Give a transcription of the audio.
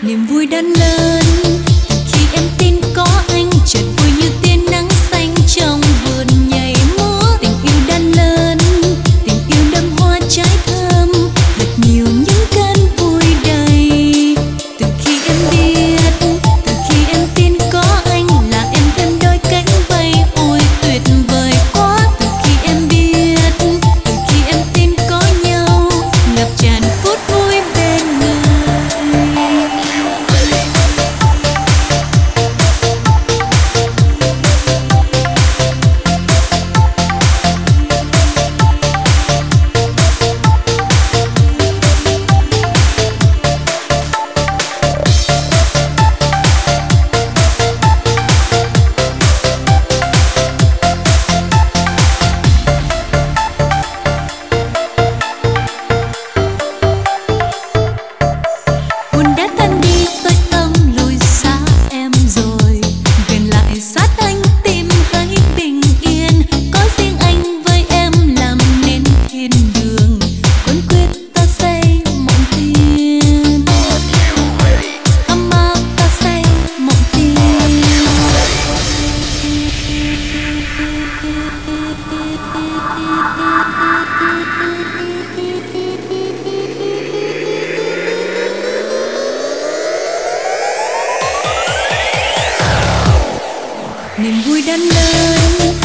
niềm vui đã lớn từ khi em tin có anh, chợt vui như tia nắng xanh trong vườn nhảy múa. Tình yêu đã lớn, tình yêu đơm hoa trái thơm, thật nhiều những cơn vui đầy. Từ khi em biết, từ khi em tin có anh, là em thêm đôi cánh bay, ôi tuyệt vời quá. Từ khi em biết, từ khi em tin có nhau, ngập tràn phút vui bên người. Buồn đã tan đi, tôi tâm lùi xa em rồi, gần lại sát anh tim hãy bình yên. Có riêng anh với em làm nên thiên đường, quấn quyết ta xây mộng tiên. Ấm áp ta xây mộng tiên. Niềm vui đã lớn